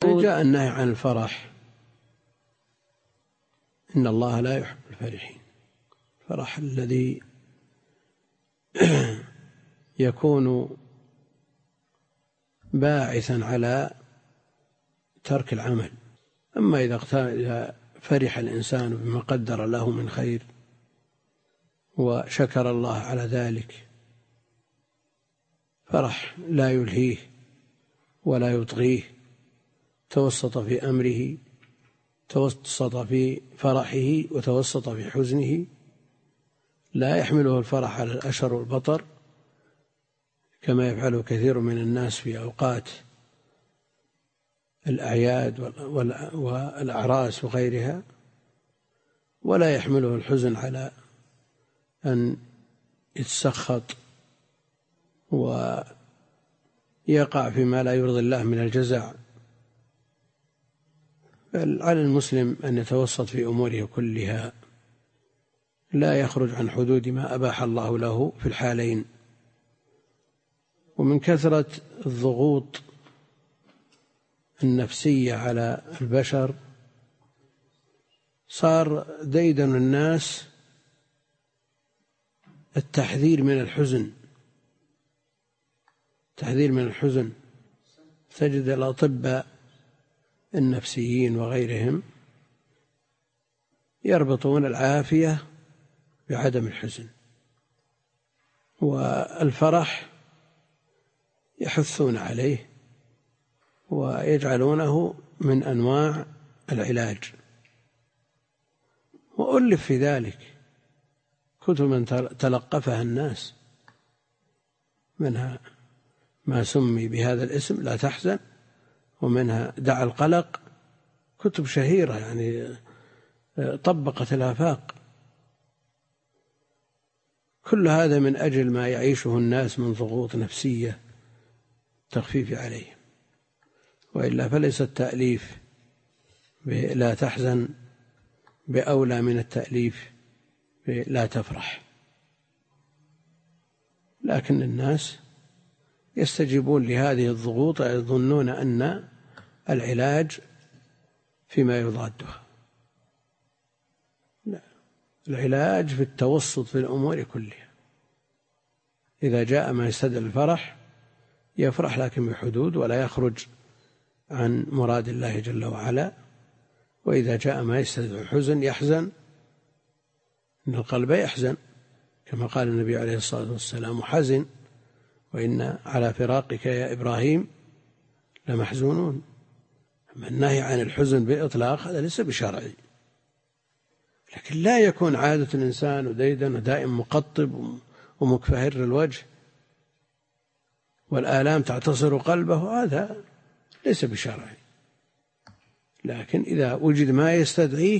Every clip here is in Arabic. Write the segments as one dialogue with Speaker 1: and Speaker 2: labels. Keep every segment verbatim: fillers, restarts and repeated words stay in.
Speaker 1: جاء النهي عن الفرح، إن الله لا يحب الفرحين. الفرح الذي يكون باعثا على ترك العمل. أما إذا فرح الإنسان بما قدر له من خير وشكر الله على ذلك، فرح لا يلهيه ولا يطغيه، توسط في أمره، توسط في فرحه وتوسط في حزنه، لا يحمله الفرح على الأشر والبطر كما يفعله كثير من الناس في أوقات الأعياد والأعراس وغيرها، ولا يحمله الحزن على أن يتسخط ويقع فيما لا يرضي الله من الجزع. بل على المسلم أن يتوسط في أموره كلها، لا يخرج عن حدود ما أباح الله له في الحالين. ومن كثرة الضغوط النفسية على البشر صار ديدن الناس التحذير من الحزن، تحذير من الحزن. تجد الأطباء النفسيين وغيرهم يربطون العافية بعدم الحزن، والفرح يحثون عليه ويجعلونه من أنواع العلاج. وألف في ذلك كتب تلقفها الناس، منها ما سمي بهذا الاسم لا تحزن، ومنها دع القلق، كتب شهيرة يعني طبقت الآفاق. كل هذا من أجل ما يعيشه الناس من ضغوط نفسية تخفيف عليهم، وإلا فليس التأليف لا تحزن بأولى من التأليف لا تفرح. لكن الناس يستجيبون لهذه الضغوط يظنون أن العلاج فيما يضادها. لا، العلاج في التوسط في الأمور كلها. إذا جاء ما يستدعي الفرح يفرح، لكن بحدود، ولا يخرج عن مراد الله جل وعلا. وإذا جاء ما يستدعي الحزن يحزن، إن القلب يحزن كما قال النبي عليه الصلاة والسلام: حزن وإن على فراقك يا إبراهيم لمحزونون. أما النهي عن الحزن بإطلاق هذا ليس بشرعي، لكن لا يكون عادة الإنسان وديدا ودائم مقطب ومكفهر الوجه والآلام تعتصر قلبه، هذا ليس بشرعي. لكن إذا وجد ما يستدعيه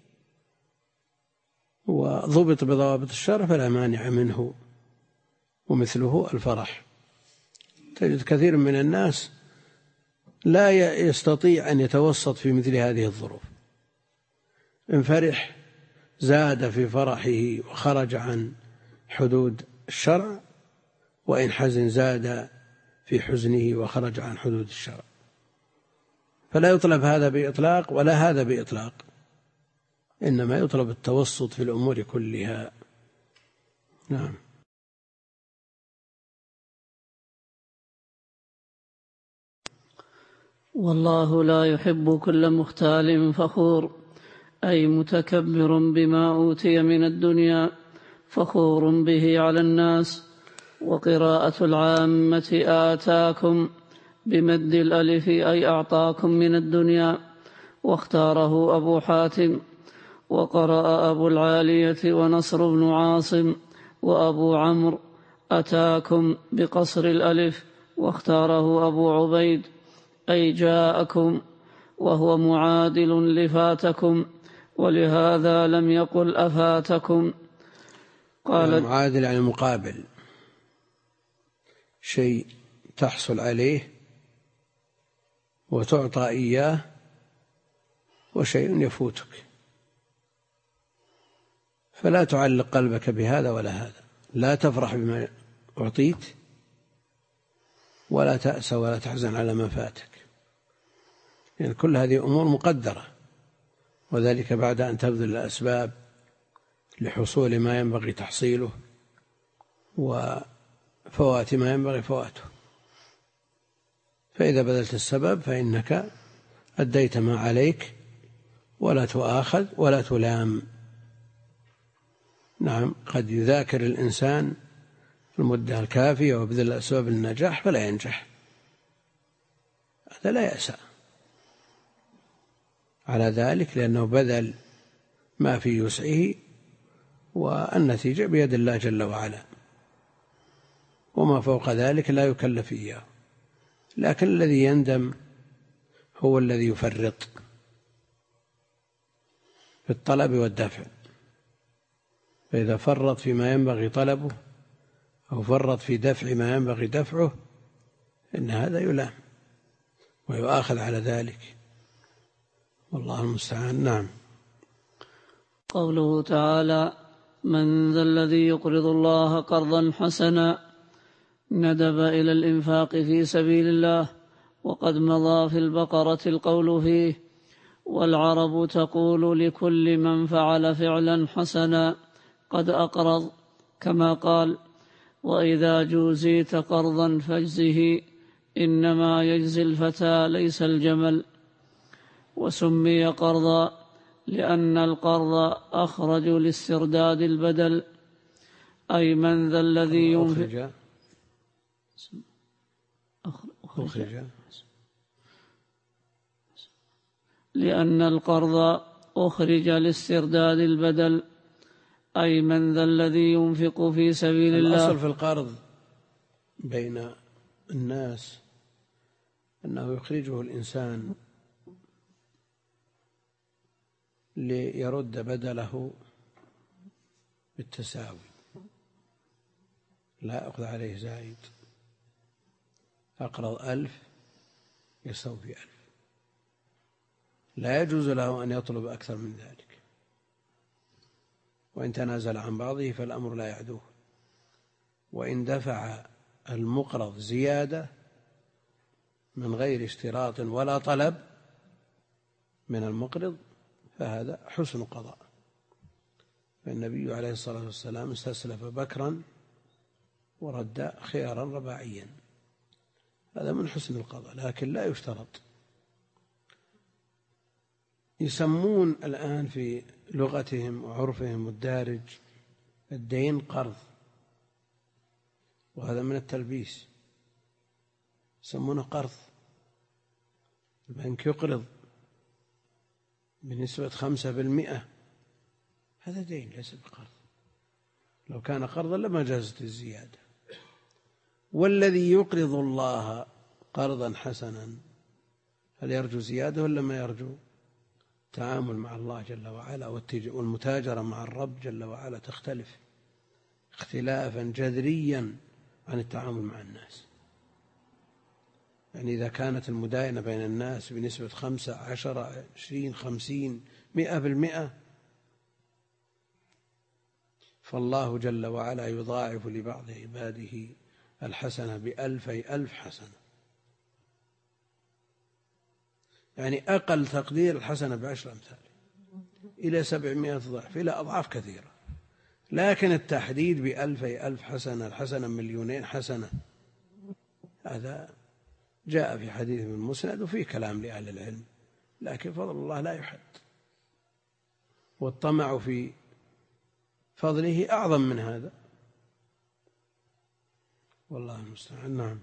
Speaker 1: وضبط بضوابط الشرع فلا مانع منه، ومثله الفرح. تجد كثير من الناس لا يستطيع أن يتوسط في مثل هذه الظروف. إن فرح زاد في فرحه وخرج عن حدود الشرع، وإن حزن زاد في حزنه وخرج عن حدود الشرع. فلا يطلب هذا بإطلاق ولا هذا بإطلاق، إنما يطلب التوسط في الأمور كلها. نعم.
Speaker 2: والله لا يحب كل مختال فخور، أي متكبر بما أوتي من الدنيا فخور به على الناس. وقراءة العامة آتاكم بمد الألف أي أعطاكم من الدنيا، واختاره أبو حاتم. وقرأ أبو العالية ونصر بن عاصم وأبو عمرو أتاكم بقصر الألف، واختاره أبو عبيد أي جاءكم، وهو معادل لفاتكم، ولهذا لم يقل أفاتكم.
Speaker 1: قال معادل يعني مقابل، شيء تحصل عليه وتعطى إياه، وشيء يفوتك، فلا تعلق قلبك بهذا ولا هذا. لا تفرح بما أعطيت، ولا تأسى ولا تحزن على ما فاتك. يعني كل هذه أمور مقدرة، وذلك بعد أن تبذل الأسباب لحصول ما ينبغي تحصيله وفوات ما ينبغي فواته. فإذا بذلت السبب فإنك أديت ما عليك ولا تؤاخذ ولا تلام. نعم، قد يذاكر الإنسان المدة الكافية وبذل الأسباب للنجاح فلا ينجح، هذا لا يأسى على ذلك، لأنه بذل ما في وسعه والنتيجة بيد الله جل وعلا، وما فوق ذلك لا يكلف إياه. لكن الذي يندم هو الذي يفرط في الطلب والدفع، فإذا فرط فيما ينبغي طلبه أو فرط في دفع ما ينبغي دفعه إن هذا يلام ويؤاخذ على ذلك، والله المستعان. نعم.
Speaker 2: قوله تعالى: من ذا الذي يقرض الله قرضا حسنا، ندب إلى الإنفاق في سبيل الله، وقد مضى في البقرة القول فيه: والعرب تقول لكل من فعل فعلا حسنا قد أقرض، كما قال: وإذا جوزيت قرضا فاجزه، إنما يجزي الفتى ليس الجمل. وسمي قرضا لأن القرض أخرج لاسترداد البدل، أي من ذا الذي ينفق أخرج لأن القرض أخرج لاسترداد البدل، أي من ذا الذي ينفق في سبيل الله.
Speaker 1: الأصل في القرض بين الناس أنه يخرجه الإنسان ليرد بدله بالتساوي، لا يأخذ عليه زايد. أقرض ألف يستوفي ألف، لا يجوز له أن يطلب أكثر من ذلك، وإن تنازل عن بعضه فالأمر لا يعدوه. وإن دفع المقرض زيادة من غير اشتراط ولا طلب من المقرض فهذا حسن قضاء. فالنبي عليه الصلاة والسلام استسلف بكرا ورد خيارا رباعيا، هذا من حسن القضاء، لكن لا يشترط. يسمون الآن في لغتهم وعرفهم الدارج الدين قرض، وهذا من التلبيس، يسمونه قرض. البنك يقرض بنسبة خمسة بالمئة، هذا دين ليس بقرض. لو كان قرضا لما جازت الزيادة. والذي يقرض الله قرضا حسنا، هل يرجو زيادة ولا ما يرجو؟ التعامل مع الله جل وعلا والمتاجرة مع الرب جل وعلا تختلف اختلافا جذريا عن التعامل مع الناس. يعني إذا كانت المداينة بين الناس بنسبة خمسة عشرة عشرين خمسين مئة بالمئة، فالله جل وعلا يضاعف لبعض عباده الحسنة بألفي ألف حسنة، يعني أقل تقدير الحسنة بعشر أمثال إلى سبعمائة ضعف إلى أضعاف كثيرة. لكن التحديد بألفي ألف حسنة، الحسنة مليونين حسنة، هذا جاء في حديث من مسند وفيه كلام لأهل العلم، لكن فضل الله لا يحد، والطمع في فضله أعظم من هذا، والله المستعان. نعم.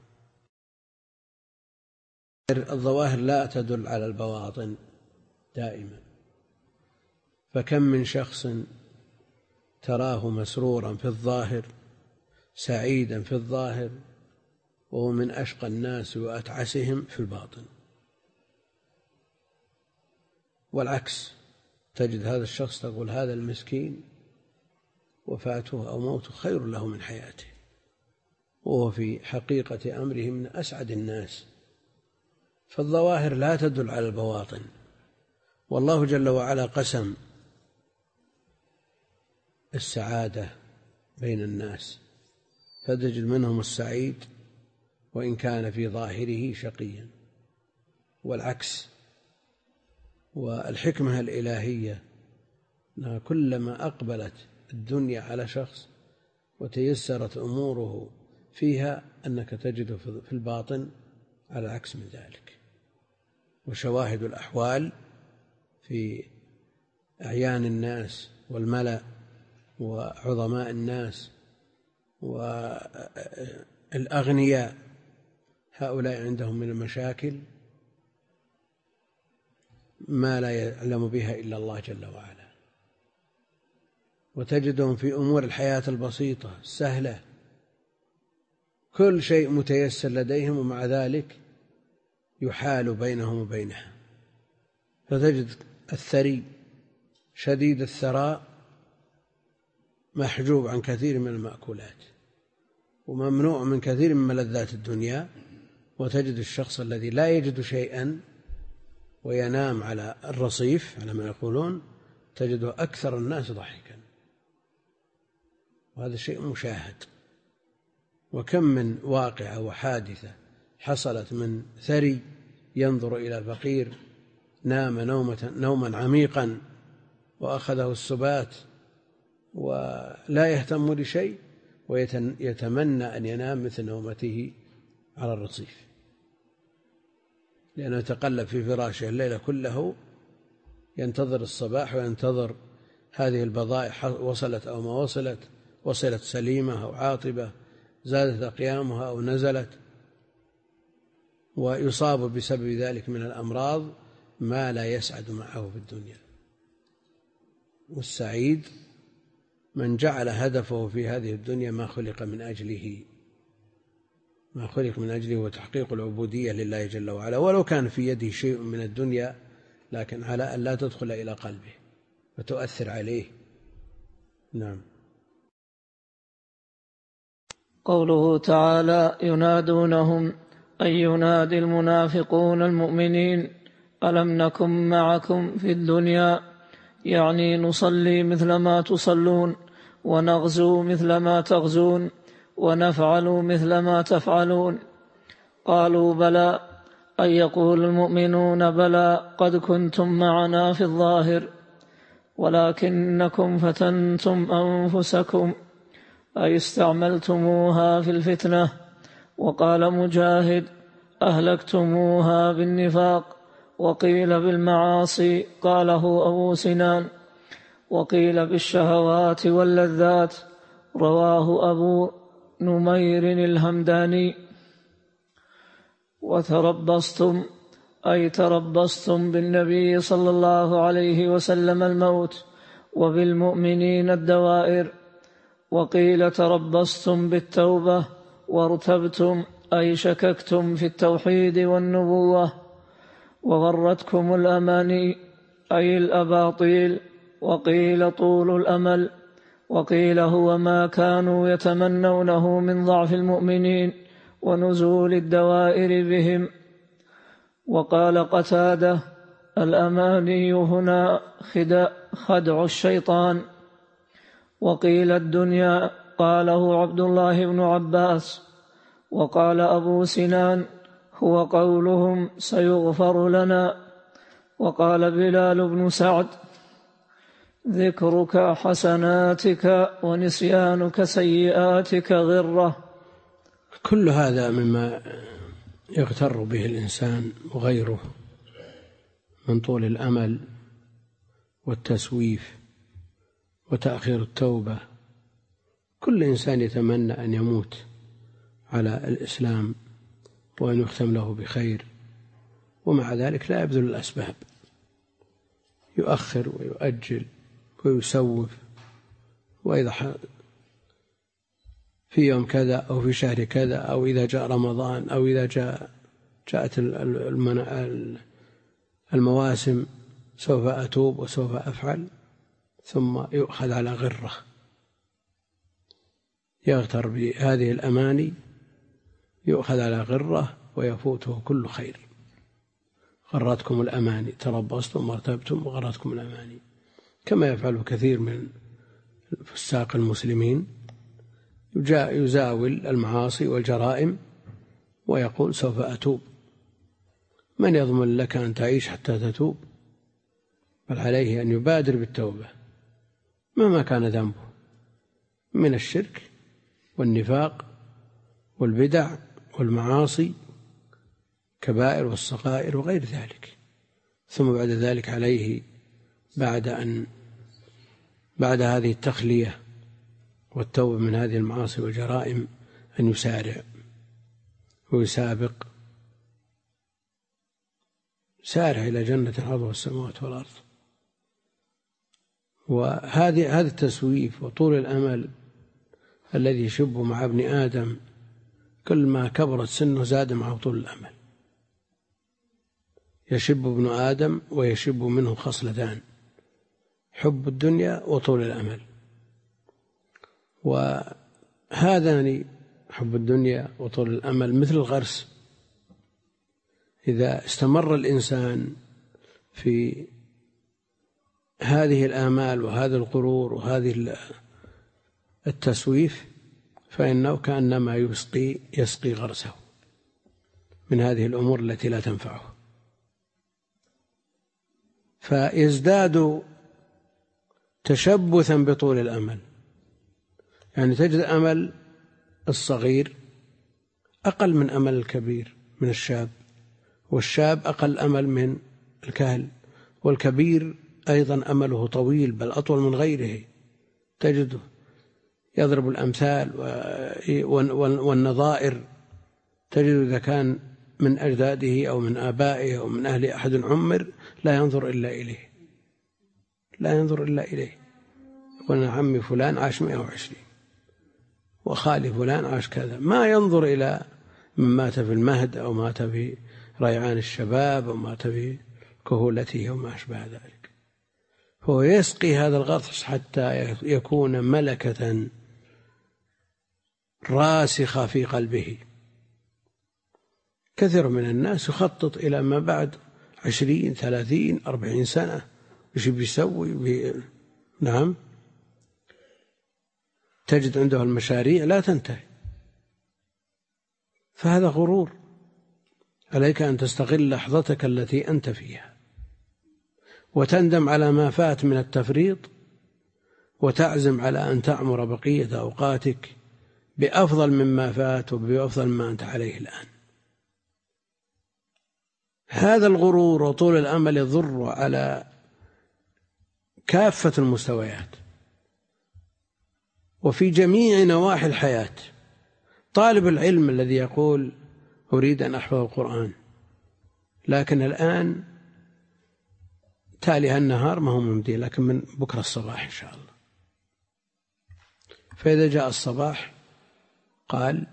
Speaker 1: الظواهر لا تدل على البواطن دائما، فكم من شخص تراه مسرورا في الظاهر سعيدا في الظاهر وهو من أشقى الناس وأتعسهم في الباطن، والعكس، تجد هذا الشخص تقول هذا المسكين وفاته أو موته خير له من حياته، وهو في حقيقة أمره من أسعد الناس. فالظواهر لا تدل على البواطن، والله جل وعلا قسم السعادة بين الناس، فتجد منهم السعيد وإن كان في ظاهره شقيا، والعكس والحكمة الإلهية أنها كلما أقبلت الدنيا على شخص وتيسرت أموره فيها أنك تجد في الباطن على العكس من ذلك. وشواهد الأحوال في أعيان الناس والملأ وعظماء الناس والأغنياء، هؤلاء عندهم من المشاكل ما لا يعلم بها إلا الله جل وعلا، وتجدهم في أمور الحياة البسيطة السهلة كل شيء متيسر لديهم، ومع ذلك يحال بينهم وبينها. فتجد الثري شديد الثراء محجوب عن كثير من المأكولات وممنوع من كثير من ملذات الدنيا، وتجد الشخص الذي لا يجد شيئا وينام على الرصيف على ما يقولون تجده أكثر الناس ضحكا، وهذا شيء مشاهد. وكم من واقعة وحادثة حصلت من ثري ينظر إلى الفقير نام نومة نوما عميقا وأخذه السبات ولا يهتم لشيء، ويتمنى أن ينام مثل نومته على الرصيف، لأنه يتقلب في فراشه الليلة كله ينتظر الصباح وينتظر هذه البضائع وصلت أو ما وصلت، وصلت سليمة أو عاطبة، زادت أقيامها أو نزلت، ويصاب بسبب ذلك من الأمراض ما لا يسعد معه في الدنيا. والسعيد من جعل هدفه في هذه الدنيا ما خلق من أجله ما خلق من أجله وتحقيق العبودية لله جل وعلا، ولو كان في يده شيء من الدنيا، لكن على أن لا تدخل إلى قلبه وتؤثر عليه. نعم.
Speaker 2: قوله تعالى: ينادونهم أي ينادي المنافقون المؤمنين ألم نكن معكم في الدنيا، يعني نصلي مثل ما تصلون، ونغزو مثل ما تغزون، ونفعل مثل ما تفعلون. قالوا بلى، أي يقول المؤمنون بلى قد كنتم معنا في الظاهر ولكنكم فتنتم أنفسكم، أي استعملتموها في الفتنة. وقال مجاهد: أهلكتموها بالنفاق. وقيل بالمعاصي، قاله أبو سنان. وقيل بالشهوات واللذات، رواه أبو نمير الهمداني. وتربصتم، أي تربصتم بالنبي صلى الله عليه وسلم الموت، وبالمؤمنين الدوائر. وقيل تربصتم بالتوبة، وارتبتم، أي شككتم في التوحيد والنبوة. وغرتكم الأماني، أي الأباطيل. وقيل طول الأمل. وقيل هو ما كانوا يتمنونه من ضعف المؤمنين ونزول الدوائر بهم. وقال قتادة: الأماني هنا خدع الشيطان. وقيل الدنيا، قاله عبد الله بن عباس. وقال أبو سنان: هو قولهم سيغفر لنا. وقال بلال بن سعد: ذكرك حسناتك ونسيانك سيئاتك غرة.
Speaker 1: كل هذا مما يغتر به الإنسان وغيره من طول الأمل والتسويف وتأخير التوبة. كل إنسان يتمنى أن يموت على الإسلام وأن يختم له بخير، ومع ذلك لا يبذل الأسباب، يؤخر ويؤجل ويسوف. وإذا في يوم كذا أو في شهر كذا أو إذا جاء رمضان أو إذا جاء جاءت المواسم سوف أتوب وسوف أفعل، ثم يؤخذ على غرة، يغتر بهذه الأماني، يؤخذ على غرة ويفوته كل خير. غرتكم الأماني، تربصتم وارتبتم وغرتكم الأماني، كما يفعل كثير من فساق المسلمين، يزاول المعاصي والجرائم ويقول سوف أتوب. من يضمن لك أن تعيش حتى تتوب؟ بل عليه أن يبادر بالتوبة مهما كان ذنبه من الشرك والنفاق والبدع والمعاصي كبائر والصغائر وغير ذلك. ثم بعد ذلك عليه بعد أن بعد هذه التخلية والتوبة من هذه المعاصي والجرائم أن يسارع ويسابق، سارع إلى جنة عرضها السماوات والأرض. وهذه هذا التسويف وطول الأمل الذي يشب مع ابن آدم كل ما كبرت سنه زاد معه طول الأمل. يشب ابن آدم ويشب منه خصلتان: حب الدنيا وطول الأمل. وهذان حب الدنيا وطول الأمل مثل الغرس، إذا استمر الإنسان في هذه الآمال وهذا الغرور وهذه التسويف فإنه كأنما يسقي يسقي غرسه من هذه الأمور التي لا تنفعه، فيزداد تشبثا بطول الأمل. يعني تجد أمل الصغير أقل من أمل الكبير من الشاب، والشاب أقل أمل من الكهل، والكبير أيضا أمله طويل بل أطول من غيره. تجده يضرب الأمثال والنظائر، تجد إذا كان من أجداده أو من آبائه أو من أهل أحد عمر لا ينظر إلا إليه، لا ينظر إلا إليه. يقول عمي فلان عاش مئة وعشرين وخالي فلان عاش كذا، ما ينظر إلى من مات في المهد أو مات في ريعان الشباب أو مات في كهولته وما أشبه ذلك. فهو يسقي هذا الغرس حتى يكون ملكة راسخة في قلبه. كثير من الناس يخطط إلى ما بعد عشرين ثلاثين أربعين سنة وش بيسوي بي... نعم، تجد عنده المشاريع لا تنتهي، فهذا غرور. عليك أن تستغل لحظتك التي أنت فيها وتندم على ما فات من التفريط، وتعزم على أن تعمر بقية أوقاتك بأفضل مما فات وبأفضل ما أنت عليه الآن. هذا الغرور وطول الأمل يضر على كافة المستويات وفي جميع نواحي الحياة. طالب العلم الذي يقول أريد أن أحفظ القرآن لكن الآن تالي النهار ما هو ممدي، لكن من بكرة الصباح إن شاء الله. فإذا جاء الصباح قال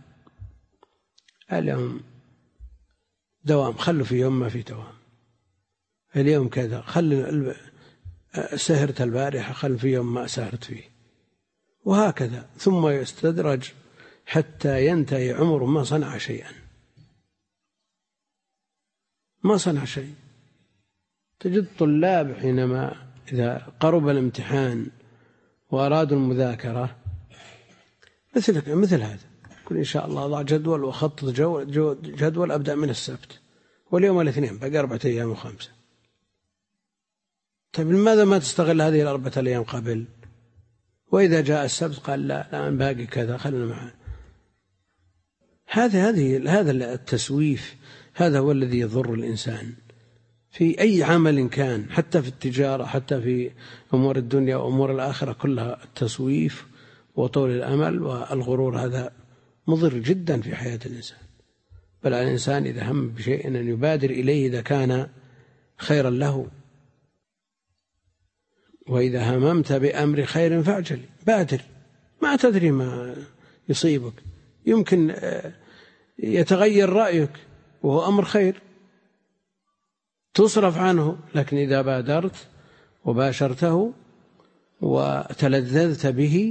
Speaker 1: اليوم دوام، خلوا في يوم ما في دوام، اليوم كذا، خل سهرت البارحة خل في يوم ما سهرت فيه، وهكذا. ثم يستدرج حتى ينتهي عمره ما صنع شيئا، ما صنع شيء. تجد طلاب حينما إذا قرب الامتحان وأرادوا المذاكرة مثل مثل هذا، يقول إن شاء الله أضع جدول وأخطط جدول أبدأ من السبت، واليوم الاثنين بقى أربعة أيام وخمسة. طيب لماذا ما تستغل هذه الأربعة الأيام قبل؟ وإذا جاء السبت قال لا الآن باقي كذا خلنا معه. هذا هذه هذا التسويف هذا هو الذي يضر الإنسان في أي عمل كان، حتى في التجارة، حتى في أمور الدنيا وأمور الآخرة، كلها التسويف وطول الأمل والغرور هذا مضر جدا في حياة الإنسان. بل على الإنسان إذا هم بشيء أن يبادر إليه إذا كان خيرا له. وإذا هممت بأمر خير فاعجل، بادر، ما تدري ما يصيبك، يمكن يتغير رأيك وهو أمر خير تصرف عنه، لكن إذا بادرت وباشرته وتلذذت به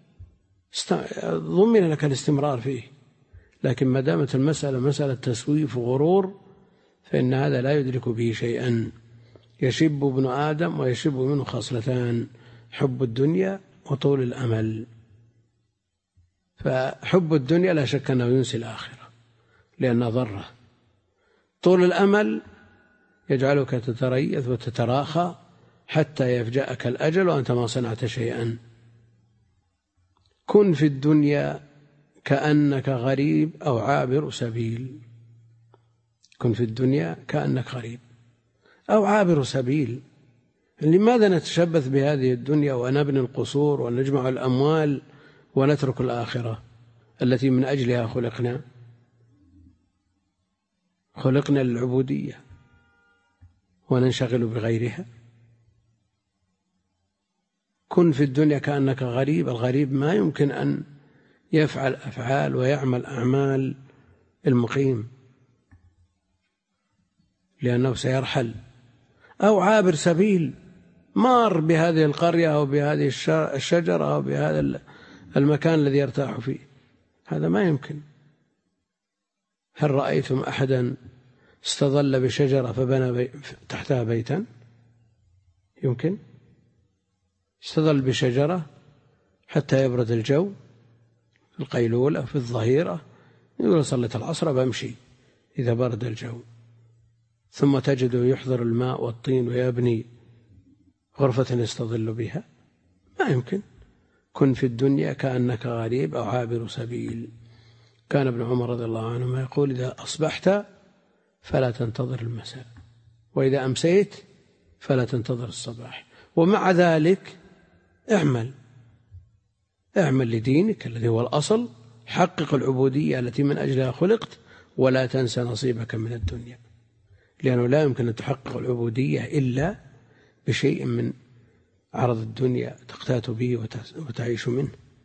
Speaker 1: ضمن لك الاستمرار فيه. لكن ما دامت المسألة مسألة تسويف وغرور فإن هذا لا يدرك به شيئا. يشب ابن آدم ويشب منه خصلتان: حب الدنيا وطول الأمل. فحب الدنيا لا شك أنه ينسي الآخرة لأنه ضره. طول الأمل يجعلك تتريث وتتراخى حتى يفجأك الأجل وأنت ما صنعت شيئا. كن في الدنيا كأنك غريب أو عابر سبيل. كن في الدنيا كأنك غريب أو عابر سبيل. لماذا نتشبث بهذه الدنيا ونبني القصور ونجمع الأموال ونترك الآخرة التي من أجلها خلقنا؟ خلقنا للعبودية وننشغل بغيرها. كن في الدنيا كأنك غريب. الغريب ما يمكن أن يفعل أفعال ويعمل أعمال المقيم لأنه سيرحل. أو عابر سبيل، مار بهذه القرية أو بهذه الشجرة أو بهذا المكان الذي يرتاح فيه، هذا ما يمكن. هل رأيتم أحدا استظل بشجرة فبنى بي تحتها بيتا؟ يمكن؟ استظل بشجرة حتى يبرد الجو في القيلولة في الظهيرة، يقول صليت العصر بمشي إذا برد الجو، ثم تجده يحضر الماء والطين ويبني غرفة يستظل بها؟ ما يمكن. كن في الدنيا كأنك غريب أو عابر سبيل. كان ابن عمر رضي الله عنهما يقول إذا أصبحت فلا تنتظر المساء، وإذا أمسيت فلا تنتظر الصباح. ومع ذلك اعمل اعمل لدينك الذي هو الأصل، حقق العبودية التي من أجلها خلقت، ولا تنسى نصيبك من الدنيا، لأنه لا يمكن أن تحقق العبودية إلا بشيء من عرض الدنيا تقتات به وتعيش منه.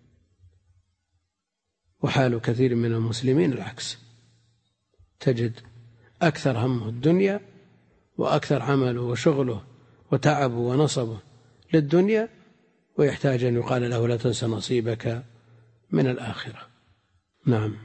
Speaker 1: وحال كثير من المسلمين العكس، تجد أكثر همه الدنيا وأكثر عمله وشغله وتعبه ونصبه للدنيا، ويحتاج أن يقال له لا تنسى نصيبك من الآخرة. نعم.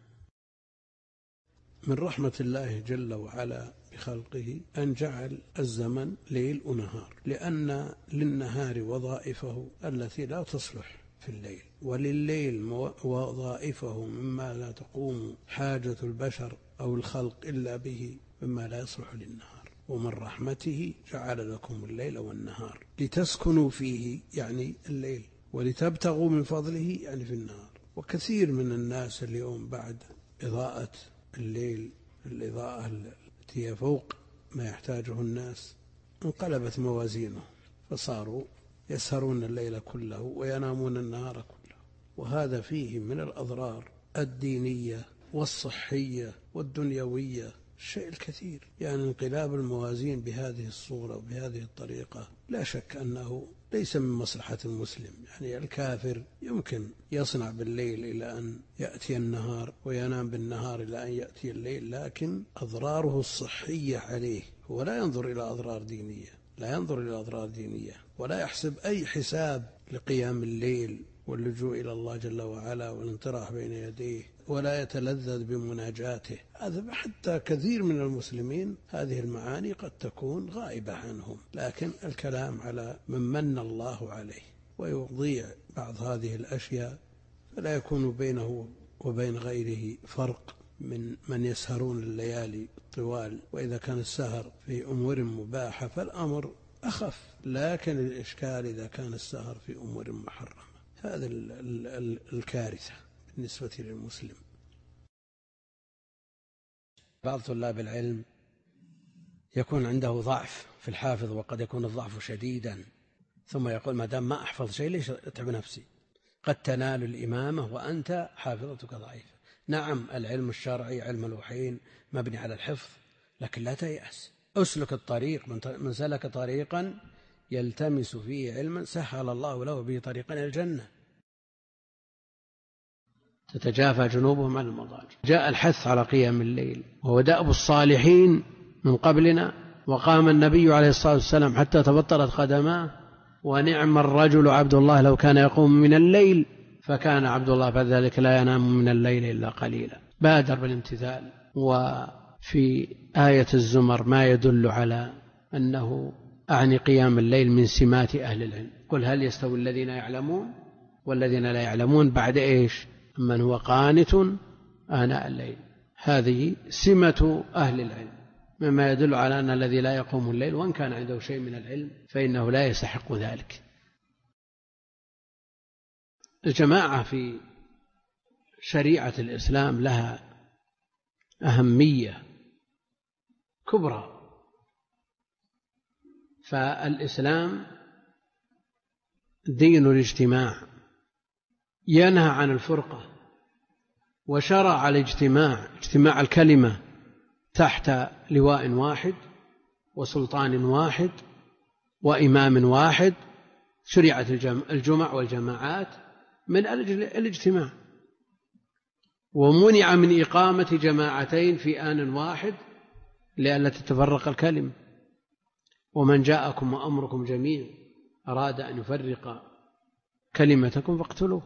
Speaker 1: من رحمة الله جل وعلا بخلقه أن جعل الزمن ليل ونهار، لأن للنهار وظائفه التي لا تصلح في الليل، ولليل وظائفه مما لا تقوم حاجة البشر أو الخلق إلا به مما لا يصلح للنهار. ومن رحمته جعل لكم الليل والنهار لتسكنوا فيه، يعني الليل، ولتبتغوا من فضله، يعني في النهار. وكثير من الناس اليوم بعد إضاءة الليل، الإضاءة التي هي فوق ما يحتاجه الناس، انقلبت موازينه، فصاروا يسهرون الليل كله وينامون النهار كله. وهذا فيه من الأضرار الدينية والصحية والدنيوية الشيء الكثير. يعني انقلاب الموازين بهذه الصورة وبهذه الطريقة لا شك أنه ليس من مصلحة المسلم. يعني الكافر يمكن يصنع بالليل إلى أن يأتي النهار وينام بالنهار إلى أن يأتي الليل، لكن أضراره الصحية عليه. هو لا ينظر إلى أضرار دينية، لا ينظر إلى أضرار دينية، ولا يحسب أي حساب لقيام الليل واللجوء إلى الله جل وعلا والانطراح بين يديه، ولا يتلذذ بمناجاته. هذا حتى كثير من المسلمين هذه المعاني قد تكون غائبة عنهم، لكن الكلام على من من الله عليه ويضيع بعض هذه الأشياء، فلا يكون بينه وبين غيره فرق من من يسهرون الليالي طوال. وإذا كان السهر في أمور مباحة فالأمر أخف، لكن الإشكال إذا كان السهر في أمور محرمة، هذا الكارثة بالنسبة للمسلم. بعض طلاب العلم يكون عنده ضعف في الحافظ، وقد يكون الضعف شديدا، ثم يقول ما دام ما أحفظ شيء ليش أتعب نفسي؟ قد تنال الإمامة وأنت حافظتك ضعيفة. نعم، العلم الشرعي علم الوحيين مبني على الحفظ، لكن لا تيأس. أسلك الطريق، من سلك طريقا يلتمس فيه علما سهل الله له به طريقا إلى الجنة. تتجافى جنوبهم عن المضاجع. جاء الحث على قيام الليل، وهو دأب الصالحين من قبلنا، وقام النبي عليه الصلاة والسلام حتى تبطلت قدماه. ونعم الرجل عبد الله لو كان يقوم من الليل، فكان عبد الله فذلك لا ينام من الليل إلا قليلا. بادر بالامتثال. وفي آية الزمر ما يدل على أنه أعني قيام الليل من سمات أهل العلم. قل هل يستوي الذين يعلمون والذين لا يعلمون؟ بعد إيش؟ من هو قانت آناء الليل. هذه سمة أهل العلم. مما يدل على أن الذي لا يقوم الليل وإن كان عنده شيء من العلم فإنه لا يستحق ذلك. الجماعة في شريعة الإسلام لها أهمية كبرى، فالإسلام دين الاجتماع، ينهى عن الفرقة، وشرع الاجتماع، اجتماع الكلمة تحت لواء واحد وسلطان واحد وإمام واحد. شريعة الجمع والجماعات من أجل الاجتماع، ومنع من إقامة جماعتين في آن واحد لئلا تتفرق الكلمة. ومن جاءكم وأمركم جميع أراد أن يفرق كلمتكم فاقتلوه.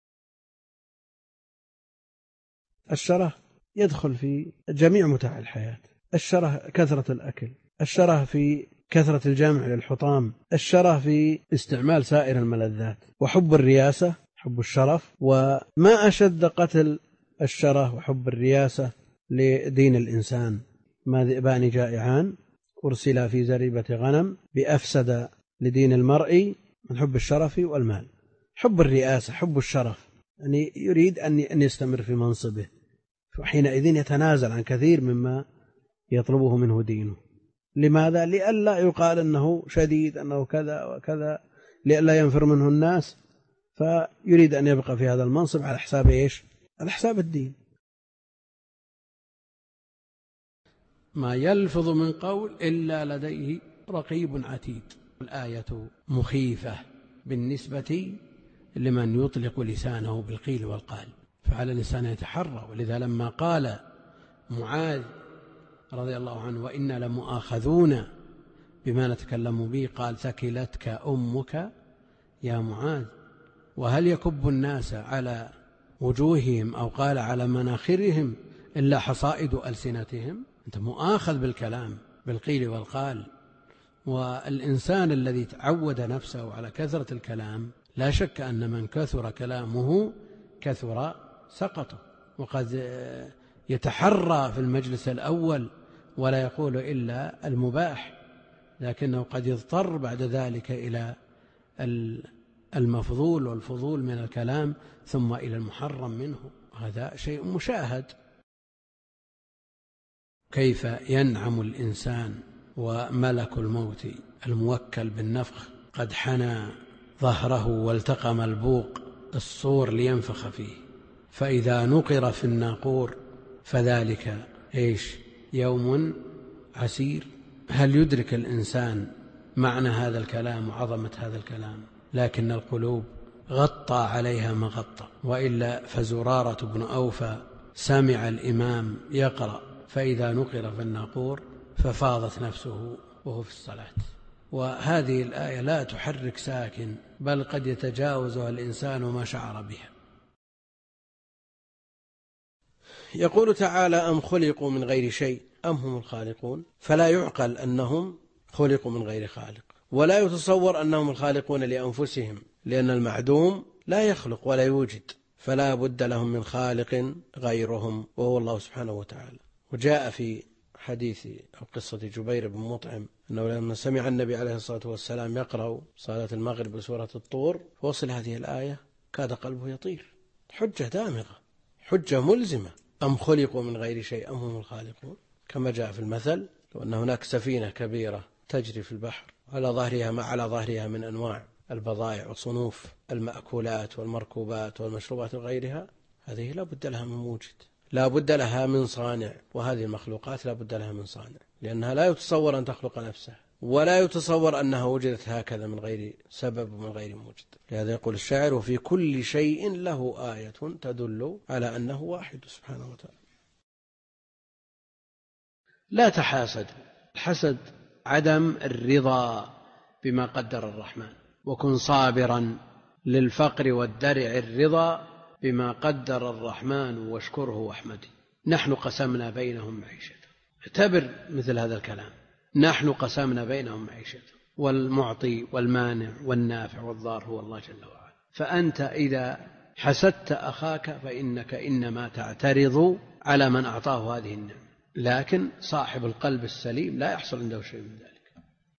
Speaker 3: الشره يدخل في جميع متاع الحياة، الشره كثرة الأكل، الشره في كثرة الجمع للحطام، الشره في استعمال سائر الملذات، وحب الرياسة، حب الشرف. وما أشد قتل الشره وحب الرياسة لدين الإنسان. ما ذئبان جائعان أرسلا في زريبة غنم بأفسد لدين المرء من حب الشرف والمال. حب الرئاسة، حب الشرف، يعني يريد أن يستمر في منصبه، وحينئذ يتنازل عن كثير مما يطلبه منه دينه. لماذا؟ لئلا يقال أنه شديد، أنه كذا وكذا، لئلا ينفر منه الناس، فيريد أن يبقى في هذا المنصب على حساب إيش؟ على حساب الدين.
Speaker 1: ما يلفظ من قول إلا لديه رقيب عتيد. الآية مخيفة بالنسبة لمن يطلق لسانه بالقيل والقال، فعلى الإنسان يتحرى. ولذا لما قال معاذ رضي الله عنه وإنا لمؤاخذون بما نتكلم به، قال ثكلتك أمك يا معاذ. وهل يكب الناس على وجوههم أو قال على مناخرهم إلا حصائد ألسنتهم؟ أنت مؤاخذ بالكلام بالقيل والقال. والإنسان الذي تعود نفسه على كثرة الكلام لا شك أن من كثر كلامه كثر سقطه، وقد يتحرى في المجلس الأول ولا يقول إلا المباح، لكنه قد يضطر بعد ذلك إلى المفضول والفضول من الكلام ثم إلى المحرم منه. هذا شيء مشاهد. كيف ينعم الإنسان وملك الموت الموكل بالنفخ قد حنى ظهره والتقم البوق الصور لينفخ فيه، فإذا نقر في الناقور فذلك إيش؟ يوم عسير. هل يدرك الإنسان معنى هذا الكلام وعظمة هذا الكلام؟ لكن القلوب غطى عليها ما غطى. وإلا فزرارة بن أوفى سمع الإمام يقرأ فإذا نقر في الناقور ففاضت نفسه وهو في الصلاة. وهذه الآية لا تحرك ساكن، بل قد يتجاوزها الإنسان ما شعر بها.
Speaker 3: يقول تعالى أم خلقوا من غير شيء أم هم الخالقون. فلا يعقل أنهم خلقوا من غير خالق، ولا يتصور أنهم الخالقون لأنفسهم، لأن المعدوم لا يخلق ولا يوجد، فلا بد لهم من خالق غيرهم وهو الله سبحانه وتعالى. وجاء في حديث أو قصة جبير بن مطعم أنه لما سمع النبي عليه الصلاة والسلام يقرأ صلاة المغرب بسورة الطور فوصل هذه الآية كاد قلبه يطير. حجة دامغة، حجة ملزمة. أم خلقوا من غير شيء أم هم الخالقون، كما جاء في المثل لو أن هناك سفينة كبيرة تجري في البحر على ظهرها ما على ظهرها من أنواع البضائع وصنوف المأكولات والمركوبات والمشروبات وغيرها، هذه لا بد لها من موجد، لا بد لها من صانع. وهذه المخلوقات لا بد لها من صانع، لأنها لا يتصور أن تخلق نفسها، ولا يتصور أنها وجدت هكذا من غير سبب ومن غير موجد. لهذا يقول الشاعر وفي كل شيء له آية تدل على أنه واحد سبحانه وتعالى.
Speaker 1: لا تحاسد. الحسد عدم الرضا بما قدر الرحمن، وكن صابرا للفقر والدرع الرضا بما قدر الرحمن واشكره واحمده. نحن قسمنا بينهم معيشة. اعتبر مثل هذا الكلام. نحن قسمنا بينهم معيشة، والمعطي والمانع والنافع والضار هو الله جل وعلا. فأنت إذا حسدت أخاك فإنك إنما تعترض على من أعطاه هذه النعمة، لكن صاحب القلب السليم لا يحصل عنده شيء من ذلك.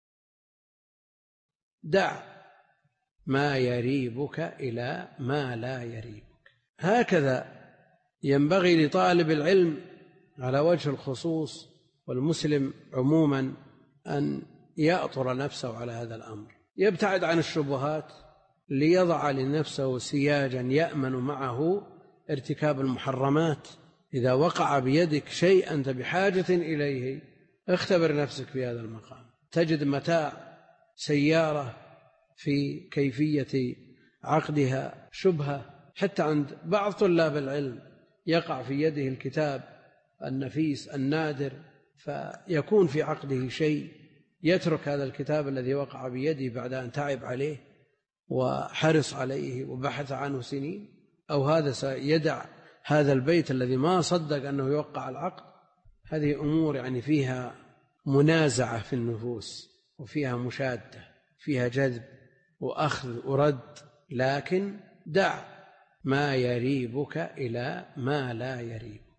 Speaker 1: دع ما يريبك إلى ما لا يريبك. هكذا ينبغي لطالب العلم على وجه الخصوص والمسلم عموما أن يأطر نفسه على هذا الأمر، يبتعد عن الشبهات ليضع لنفسه سياجا يأمن معه ارتكاب المحرمات. إذا وقع بيدك شيء أنت بحاجة إليه اختبر نفسك في هذا المقام. تجد متاع سيارة في كيفية عقدها شبهة، حتى عند بعض طلاب العلم يقع في يده الكتاب النفيس النادر فيكون في عقده شيء، يترك هذا الكتاب الذي وقع بيده بعد أن تعب عليه وحرص عليه وبحث عنه سنين، أو هذا سيدع هذا البيت الذي ما صدق أنه يوقع العقد. هذه أمور يعني فيها منازعة في النفوس وفيها مشادة، فيها جذب وأخذ ورد. لكن دع ما يريبك إلى ما لا يريبك.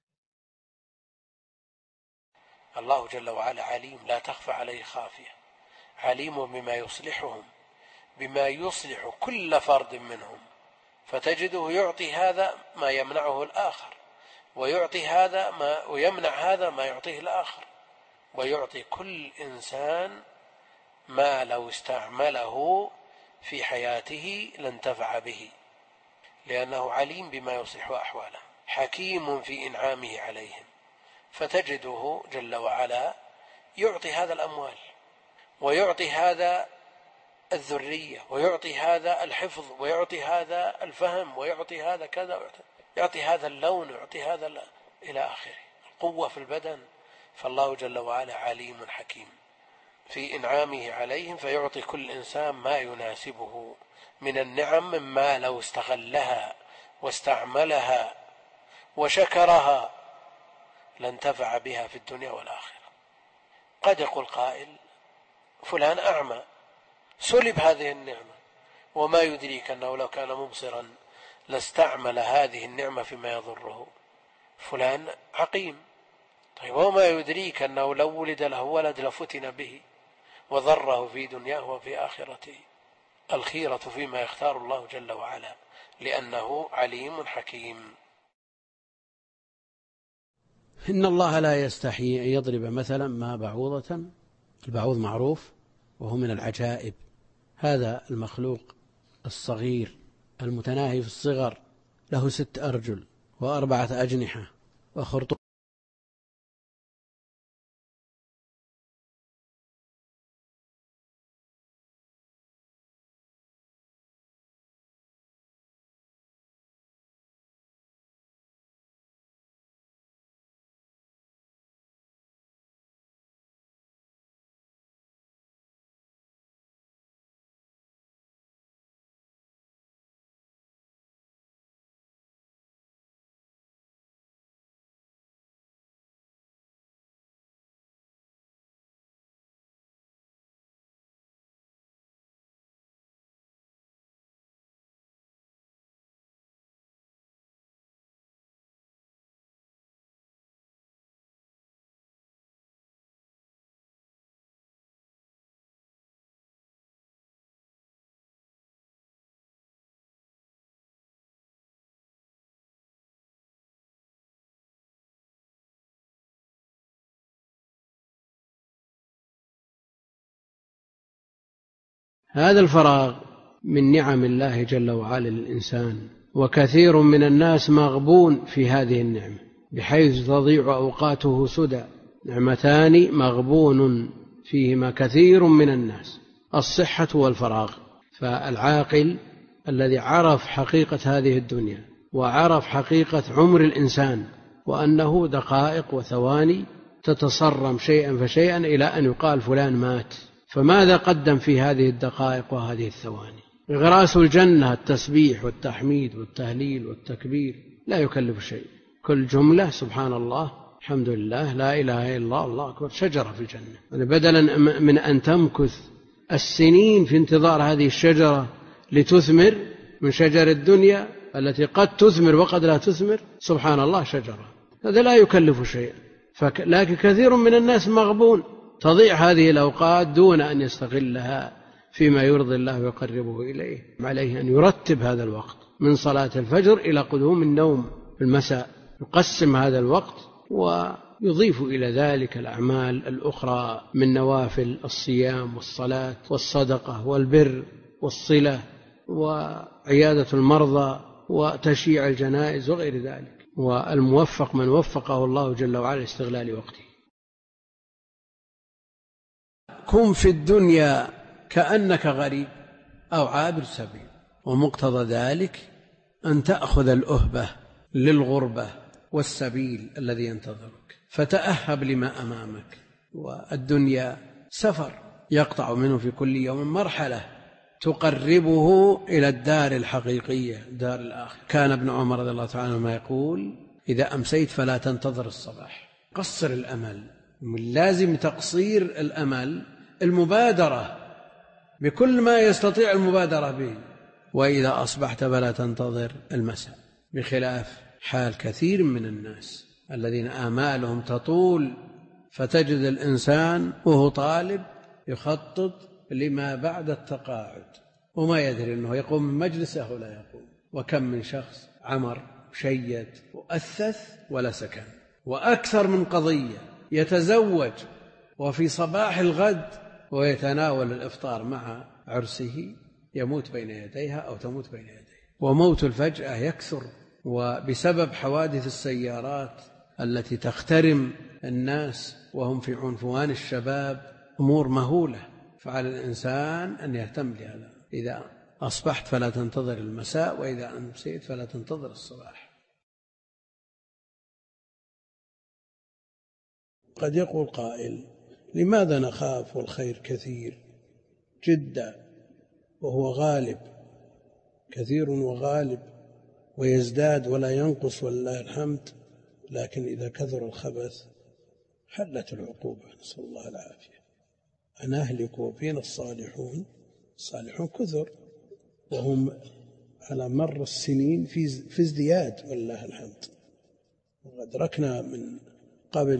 Speaker 3: الله جل وعلا عليم لا تخفى عليه خافية، عليم بما يصلحهم، بما يصلح كل فرد منهم، فتجده يعطي هذا ما يمنعه الآخر، ويعطي هذا ما ويمنع هذا ما يعطيه الآخر، ويعطي كل إنسان ما لو استعمله في حياته لانتفع به، لأنه عليم بما يصلح أحواله، حكيم في إنعامه عليهم. فتجده جل وعلا يعطي هذا الأموال، ويعطي هذا الذرية، ويعطي هذا الحفظ، ويعطي هذا الفهم، ويعطي هذا كذا، يعطي هذا اللون، ويعطي هذا إلى آخره، القوة في البدن. فالله جل وعلا عليم حكيم في إنعامه عليهم، فيعطي كل إنسان ما يناسبه من النعم مما لو استغلها واستعملها وشكرها لانتفع بها في الدنيا والآخرة. قد يقول قائل فلان أعمى سلب هذه النعمة، وما يدريك أنه لو كان مبصرا لاستعمل هذه النعمة فيما يضره. فلان عقيم، طيب وما يدريك أنه لو ولد له ولد لفتن به وضره في دنياه وفي آخرته. الخيرة فيما يختار الله جل وعلا، لأنه عليم حكيم.
Speaker 1: إن الله لا يستحي أن يضرب مثلا ما بعوضة، البعوض معروف وهو من العجائب، هذا المخلوق الصغير المتناهي في الصغر له ست أرجل وأربعة أجنحة وخرطوم هذا الفراغ من نعم الله جل وعلا للإنسان، وكثير من الناس مغبون في هذه النعمة بحيث تضيع أوقاته سدى. نعمتان مغبون فيهما كثير من الناس، الصحة والفراغ. فالعاقل الذي عرف حقيقة هذه الدنيا وعرف حقيقة عمر الإنسان، وأنه دقائق وثواني تتصرم شيئا فشيئا إلى أن يقال فلان مات، فماذا قدم في هذه الدقائق وهذه الثواني؟ غراس الجنة التسبيح والتحميد والتهليل والتكبير لا يكلف شيء، كل جملة سبحان الله الحمد لله لا إله إلا الله الله أكبر، شجرة في الجنة. بدلا من أن تمكث السنين في انتظار هذه الشجرة لتثمر من شجر الدنيا التي قد تثمر وقد لا تثمر، سبحان الله شجرة، هذا لا يكلف شيء. لكن كثير من الناس مغبون، تضيع هذه الأوقات دون أن يستغلها فيما يرضي الله ويقربه إليه. عليه أن يرتب هذا الوقت من صلاة الفجر إلى قدوم النوم في المساء، يقسم هذا الوقت ويضيف إلى ذلك الأعمال الأخرى من نوافل الصيام والصلاة والصدقة والبر والصلة وعيادة المرضى وتشييع الجنائز وغير ذلك. والموفق من وفقه الله جل وعلا استغلال وقته. كن في الدنيا كأنك غريب أو عابر سبيل، ومقتضى ذلك أن تأخذ الأهبة للغربة والسبيل الذي ينتظرك، فتأهب لما أمامك. والدنيا سفر يقطع منه في كل يوم مرحلة تقربه إلى الدار الحقيقية، دار الآخرة. كان ابن عمر رضي الله تعالى عنهما يقول: إذا أمسيت فلا تنتظر الصباح، قصر الأمل. من لازم تقصير الأمل المبادرة بكل ما يستطيع المبادرة به. وإذا أصبحت فلا تنتظر المساء، بخلاف حال كثير من الناس الذين آمالهم تطول، فتجد الإنسان وهو طالب يخطط لما بعد التقاعد وما يدري أنه يقوم من مجلسه ولا يقوم. وكم من شخص عمر شيد وأثث ولا سكن. وأكثر من قضية يتزوج وفي صباح الغد ويتناول الإفطار مع عرسه يموت بين يديها أو تموت بين يديه. وموت الفجأة يكثر، وبسبب حوادث السيارات التي تخترم الناس وهم في عنفوان الشباب أمور مهولة. فعلى الإنسان أن يهتم لهذا. إذا أصبحت فلا تنتظر المساء، وإذا أمسيت فلا تنتظر الصباح.
Speaker 3: قد يقول قائل: لماذا نخاف والخير كثير جدا وهو غالب، كثير وغالب ويزداد ولا ينقص ولله الحمد، لكن إذا كثر الخبث حلت العقوبة، نسأل الله العافية. أنهلك وفينا الصالحون، الصالحون كثر وهم على مر السنين في ازدياد ولله الحمد. وأدركنا من قبل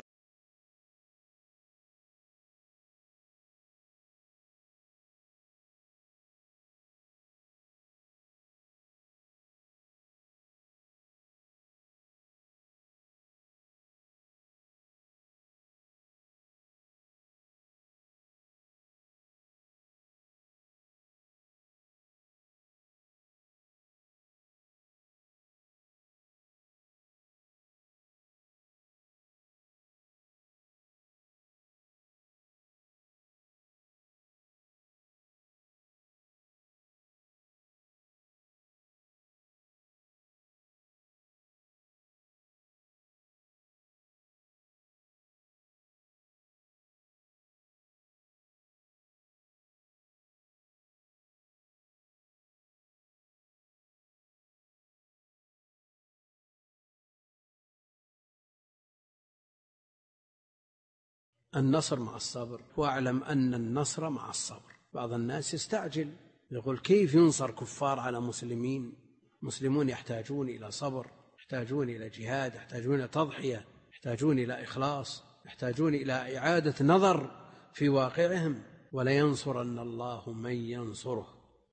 Speaker 1: النصر مع الصبر، واعلم أن النصر مع الصبر. بعض الناس يستعجل يقول: كيف ينصر كفار على مسلمين؟ مسلمون يحتاجون إلى صبر، يحتاجون إلى جهاد، يحتاجون إلى تضحية، يحتاجون إلى إخلاص، يحتاجون إلى إعادة نظر في واقعهم. ولينصرن الله من ينصره.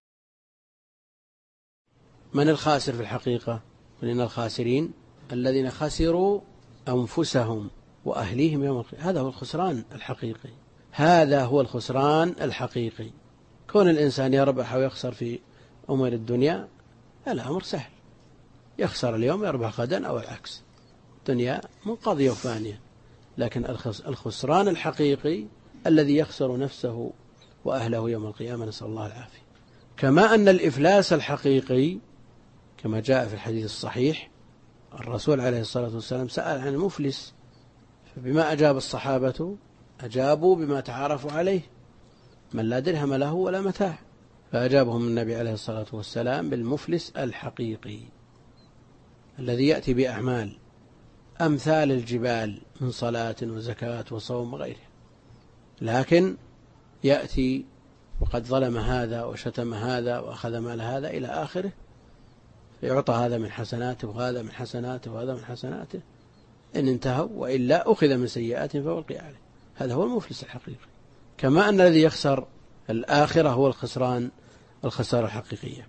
Speaker 1: من الخاسر في الحقيقة؟ من الخاسرين الذين خسروا أنفسهم وأهليهم يوم القيامة. هذا هو الخسران الحقيقي، هذا هو الخسران الحقيقي. كون الإنسان يربح أو يخسر في أمور الدنيا هذا أمر سهل، يخسر اليوم يربح غدا أو العكس، الدنيا منقضية وفانية. لكن الخسران الحقيقي الذي يخسر نفسه وأهله يوم القيامة، نسأل الله العافية. كما أن الإفلاس الحقيقي كما جاء في الحديث الصحيح، الرسول عليه الصلاة والسلام سأل عن المفلس، فبما أجاب الصحابة؟ أجابوا بما تعارفوا عليه: من لا درهم له ولا متاع. فأجابهم النبي عليه الصلاة والسلام بالمفلس الحقيقي الذي يأتي بأعمال أمثال الجبال من صلاة وزكاة وصوم وغيره، لكن يأتي وقد ظلم هذا وشتم هذا وأخذ مال هذا إلى آخره، فيعطى هذا من حسناته وهذا من حسناته وهذا من حسناته،
Speaker 3: إن انتهوا، وإلا أخذ من سيئاتهم فألقي عليه. هذا هو المفلس الحقيقي، كما أن الذي يخسر الآخرة هو الخسران الخسارة الحقيقية.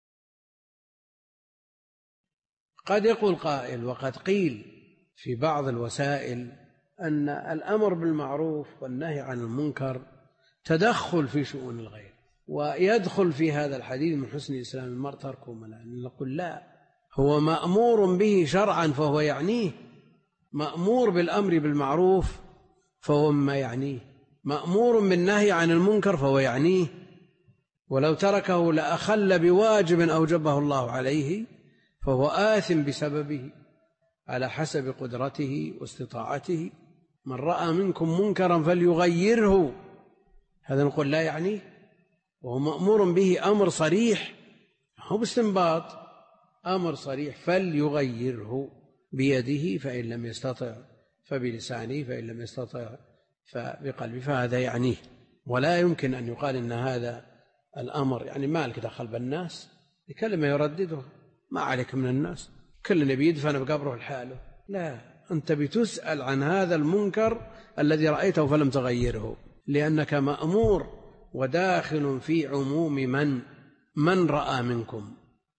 Speaker 3: قد يقول قائل وقد قيل في بعض الوسائل أن الأمر بالمعروف والنهي عن المنكر تدخل في شؤون الغير، ويدخل في هذا الحديث من حسن إسلام المرء تركه ما لا. نقول لا، هو مأمور به شرعا فهو يعنيه، مأمور بالأمر بالمعروف فهو ما يعنيه، مأمور بالنهي عن المنكر فهو يعنيه، ولو تركه لأخل بواجب أوجبه الله عليه فهو آثم بسببه على حسب قدرته واستطاعته. من رأى منكم منكرا فليغيره، هذا نقول لا يعنيه، وهو مأمور به أمر صريح، هو باستنباط أمر صريح، فليغيره بيده فإن لم يستطع فبلسانه فإن لم يستطع فبقلبه، فهذا يعنيه. ولا يمكن أن يقال إن هذا الأمر يعني ما لك دخل بالناس، كلمة يرددها، ما عليك من الناس، كل نبي يدفن بقبره لحاله. لا، أنت بتسأل عن هذا المنكر الذي رأيته فلم تغيره، لأنك مأمور وداخل في عموم من من رأى منكم.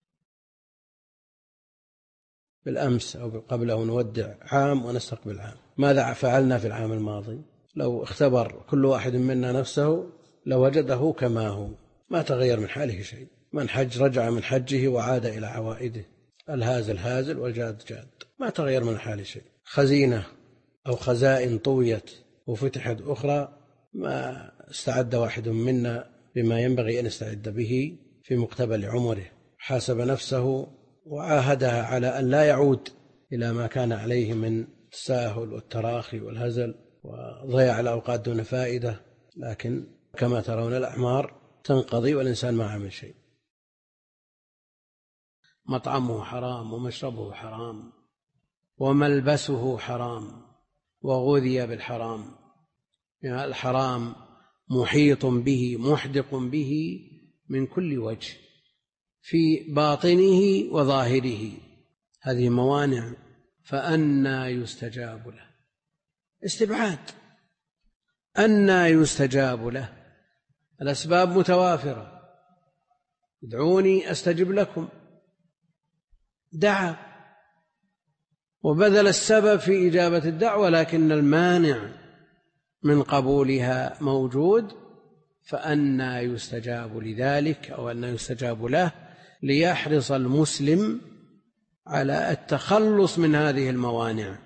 Speaker 3: بالأمس أو قبله نودع عام ونستقبل عام، ماذا فعلنا في العام الماضي؟ لو اختبر كل واحد منا نفسه لوجده كما هو، ما تغير من حاله شيء. من حج رجع من حجه وعاد إلى عوائده، الهازل هازل والجاد جاد، ما تغير من حاله شيء. خزينة أو خزائن طويت وفتحت أخرى، ما استعد واحد منا بما ينبغي أن يستعد به في مقتبل عمره، حاسب نفسه وعاهدها على أن لا يعود إلى ما كان عليه من التساهل والتراخي والهزل وضياع الأوقات دون فائدة. لكن كما ترون الأعمار تنقضي والإنسان ما عمل شيء. مطعمه حرام ومشربه حرام وملبسه حرام وغذي بالحرام، يعني الحرام محيط به محدق به من كل وجه في باطنه وظاهره، هذه موانع، فأنى يستجاب له؟ استبعاد، أنى يستجاب له؟ الأسباب متوافرة، ادعوني أستجب لكم، دعا وبذل السبب في إجابة الدعوة، لكن المانع من قبولها موجود، فأنى يستجاب لذلك أو أنى يستجاب له؟ ليحرص المسلم على التخلص من هذه الموانع.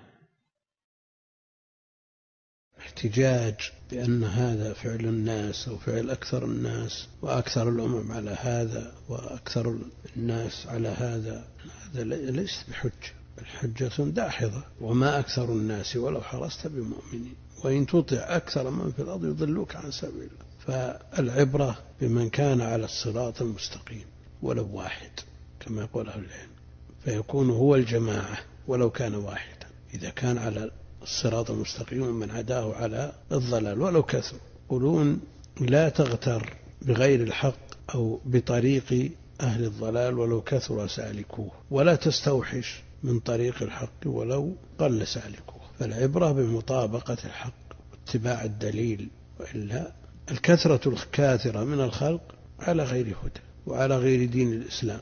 Speaker 3: احتجاج بأن هذا فعل الناس أو فعل أكثر الناس وأكثر الأمم على هذا وأكثر الناس على هذا، هذا ليس بحجة، الحجة داحضة. وما أكثر الناس ولو حرصت بمؤمنين وإن تطع أكثر من في الأرض يضلوك عن سبيل الله. فالعبرة بمن كان على الصراط المستقيم ولو واحد كما يقول أهل العلم، فيكون هو الجماعة ولو كان واحدا. إذا كان على الصراط المستقيم من عداه على الضلال ولو كثر. يقولون لا تغتر بغير الحق أو بطريق أهل الضلال ولو كثر سالكوه، ولا تستوحش من طريق الحق ولو قل سالكوه. فالعبرة بمطابقة الحق واتباع الدليل، وإلا الكثرة الكاثرة من الخلق على غير هدى وعلى غير دين الإسلام.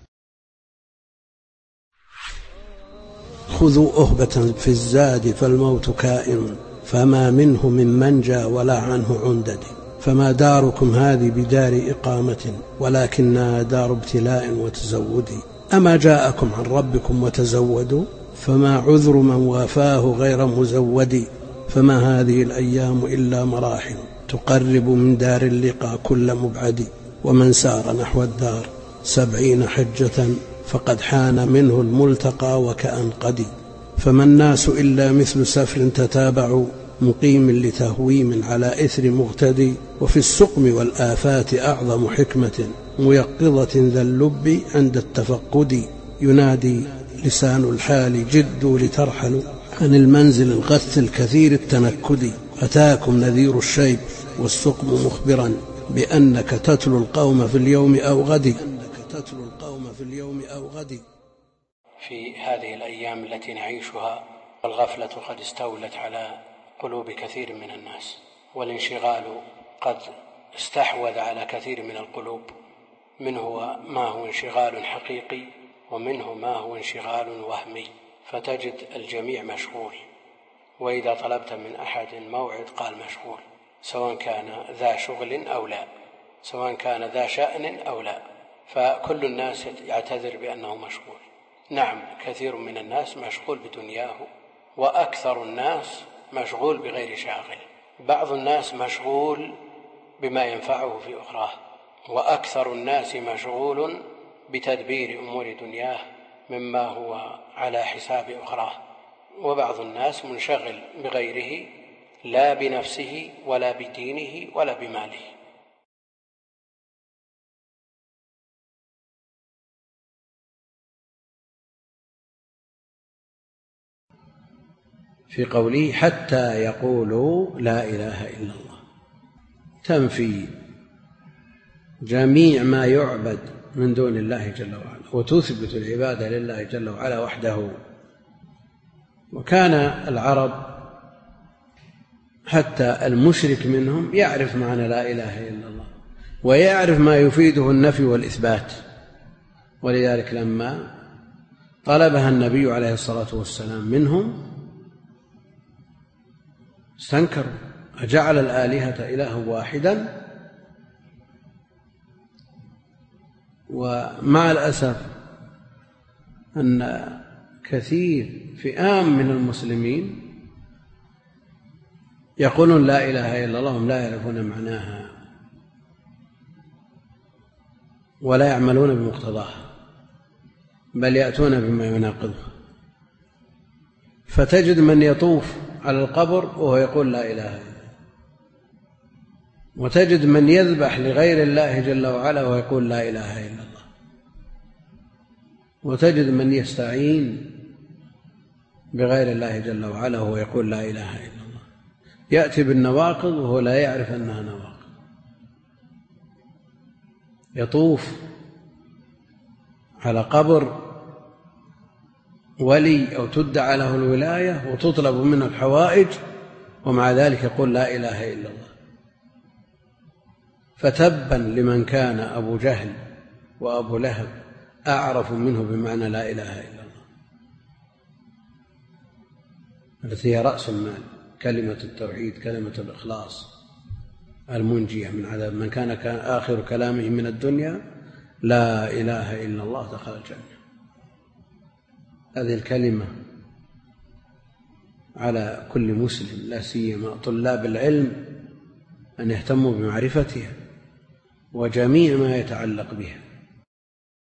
Speaker 3: خذوا أهبة في الزاد فالموت كائن، فما منه من منجى ولا عنه عندد. فما داركم هذه بدار إقامة، ولكنها دار ابتلاء وتزود. أما جاءكم عن ربكم وتزودوا، فما عذر من وافاه غير مزود. فما هذه الأيام إلا مراحل، تقرب من دار اللقاء كل مبعد. ومن سار نحو الدار سبعين حجة، فقد حان منه الملتقى وكأن قدي. فما الناس إلا مثل سفر تتابع، مقيم لتهويم على إثر مغتدي. وفي السقم والآفات أعظم حكمة، ميقظة ذا اللب عند التفقد. ينادي لسان الحال جدوا لترحلوا، عن المنزل الغث الكثير التنكد. أتاكم نذير الشيب والسقم مخبرا، بأنك تتلو القوم في اليوم أو غد. تتلو القوم في اليوم أو غد. في هذه الأيام التي نعيشها والغفلة قد استولت على قلوب كثير من الناس، والانشغال قد استحوذ على كثير من القلوب، منه ما هو انشغال حقيقي ومنه ما هو انشغال وهمي، فتجد الجميع مشغول، وإذا طلبت من أحد موعد قال مشغول، سواء كان ذا شغل أو لا، سواء كان ذا شأن أو لا، فكل الناس يعتذر بأنه مشغول. نعم، كثير من الناس مشغول بدنياه، وأكثر الناس مشغول بغير شاغل. بعض الناس مشغول بما ينفعه في أخراه، وأكثر الناس مشغول بتدبير أمور دنياه مما هو على حساب أخراه، وبعض الناس منشغل بغيره لا بنفسه ولا بدينه ولا بماله.
Speaker 1: في قوله حتى يقولوا لا إله إلا الله، تنفي جميع ما يعبد من دون الله جل وعلا، وتثبت العبادة لله جل وعلا وحده. وكان العرب حتى المشرك منهم يعرف معنى لا إله إلا الله، ويعرف ما يفيده النفي والإثبات، ولذلك لما طلبها النبي عليه الصلاة والسلام منهم استنكروا، أجعل الآلهة إلها واحدا. ومع الأسف أن كثير فئام من المسلمين يقولون لا إله إلا الله، هم لا يعرفون معناها ولا يعملون بمقتضاها، بل يأتون بما يناقضها. فتجد من يطوف على القبر وهو يقول لا إله إلا الله، وتجد من يذبح لغير الله جل وعلا ويقول لا إله إلا الله، وتجد من يستعين بغير الله جل وعلا وهو يقول لا إله إلا الله، يأتي بالنواقض وهو لا يعرف أنها نواقض. يطوف على قبر ولي أو تدعى له الولاية وتطلب منه الحوائج، ومع ذلك يقول لا إله إلا الله. فتبا لمن كان أبو جهل وأبو لهب أعرف منه بمعنى لا إله إلا الله، التي هي رأس المال، كلمة التوحيد، كلمة الإخلاص المنجية من عذاب من كان آخر كلامه من الدنيا لا إله إلا الله دخل الجنة. هذه الكلمة على كل مسلم، لا سيما طلاب العلم، أن يهتموا بمعرفتها وجميع ما يتعلق بها.